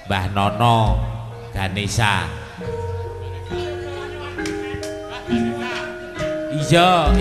Mbah Nono Ganesha. Iya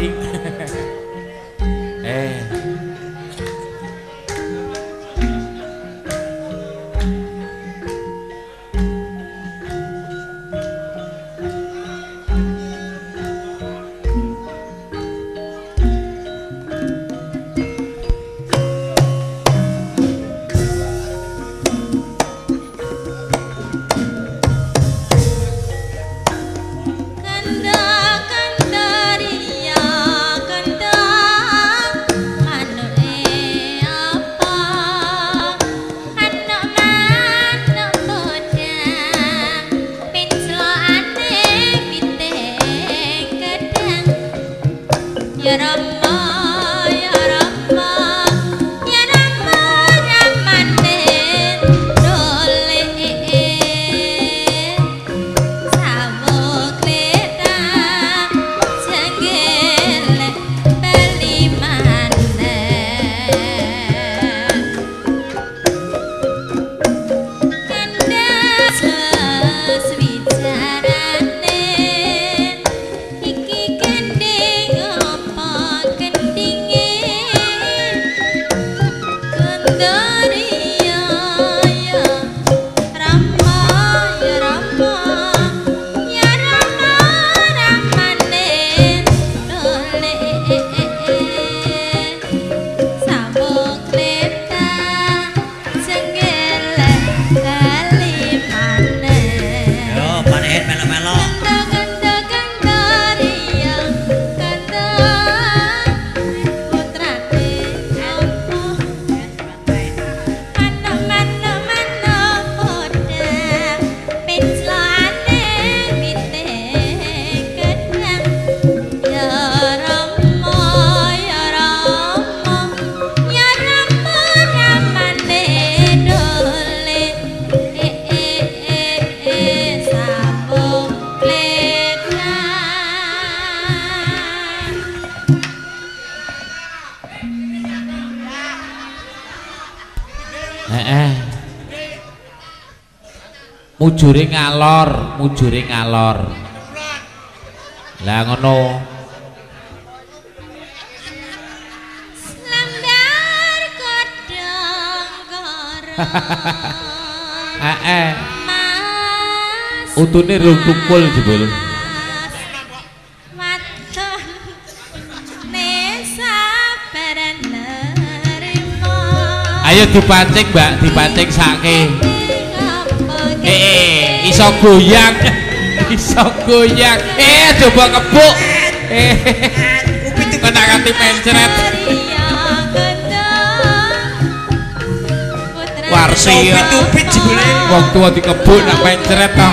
mujure ngalor lah ngono lembar kodong karo utune rung tukul jebul waton nesa nerimo ayo dipancing mbak dipancing sake iso goyang coba kebuk kena kati mencret warsi tupit jebule wong tua dikebuk nak mencret toh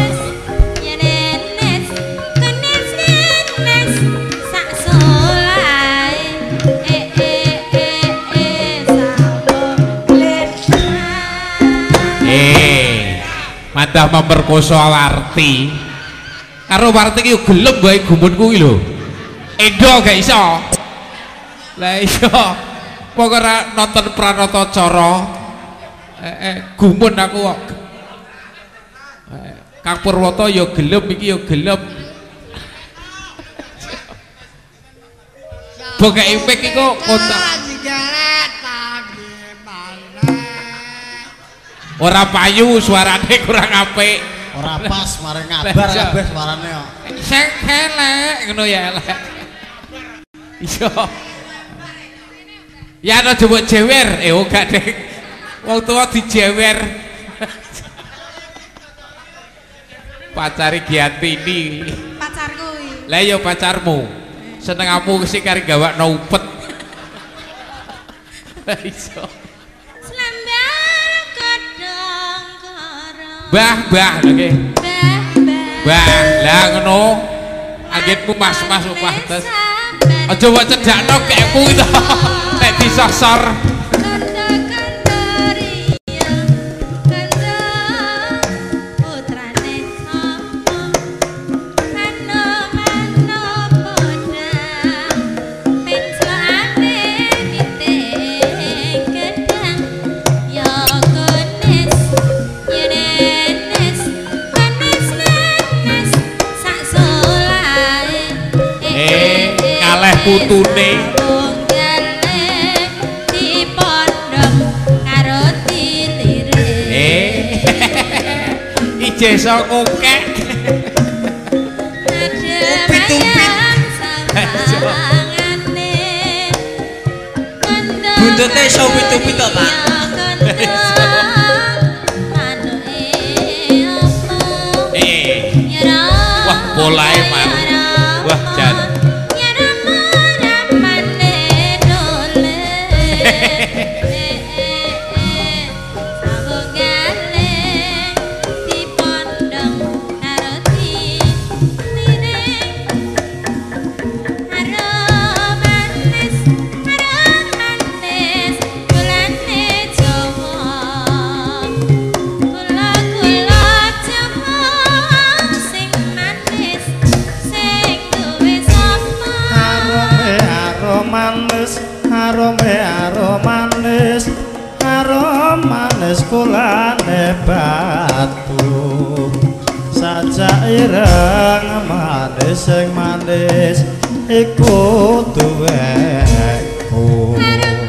madah memperkosa Warti karo Warti ki gelem gawe gumun kuwi lho endo gak iso lah iya pokoke nonton Pranata Cara gumun aku kok Kang Purwata ya gelem iki ya gelem pokoke impek iku kontak ora payu suarane kurang apik ora pas mari ngabar kabeh suarane kok sing elek ngono ya elek iya ya ana jebuk jewer gak dek wong tuwa dijewer pacari Giantini pacarku lah ya pacarmu senengamu sing kari gawakno upet iso Bah oke. Bah lah ngono. Anggitmu mas-mas pantes. Aja wae cedakno kekmu to. Nek disosor. Yeah. Jesa kokek. Buntute iso upit-upit to, Pak. Wah, bolae mar. Wah, jan. Manis kulane batu sajak ireng manis sing manis iku duweku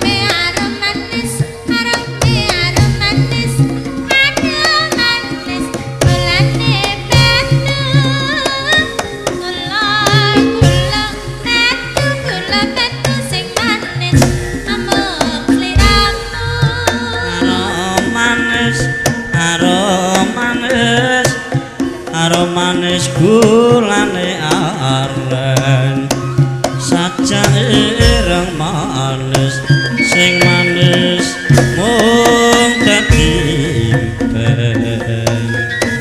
manis gulane aren sajak ireng manis sing manis mung dadi impen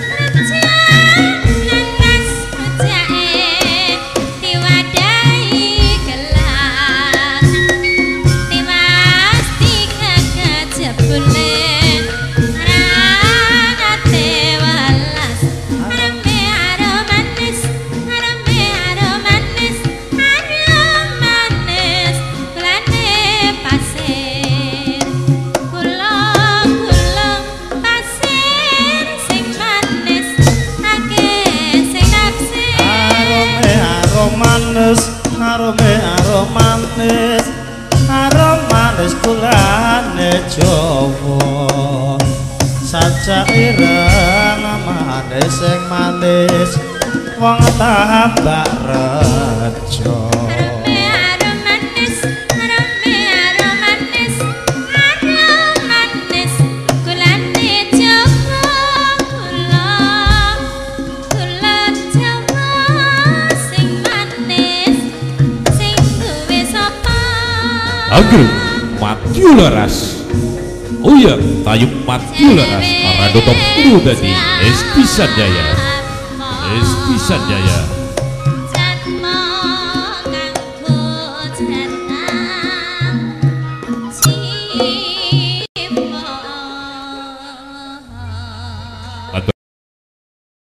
aromanis kulane Jawa sajak ireng manis sing manis wong tambak rejo Agro Matthew Laras. Oh iya, tayub Matthew Laras. Arado top 10 tadi. Esti Sanjaya. Esti Sanjaya.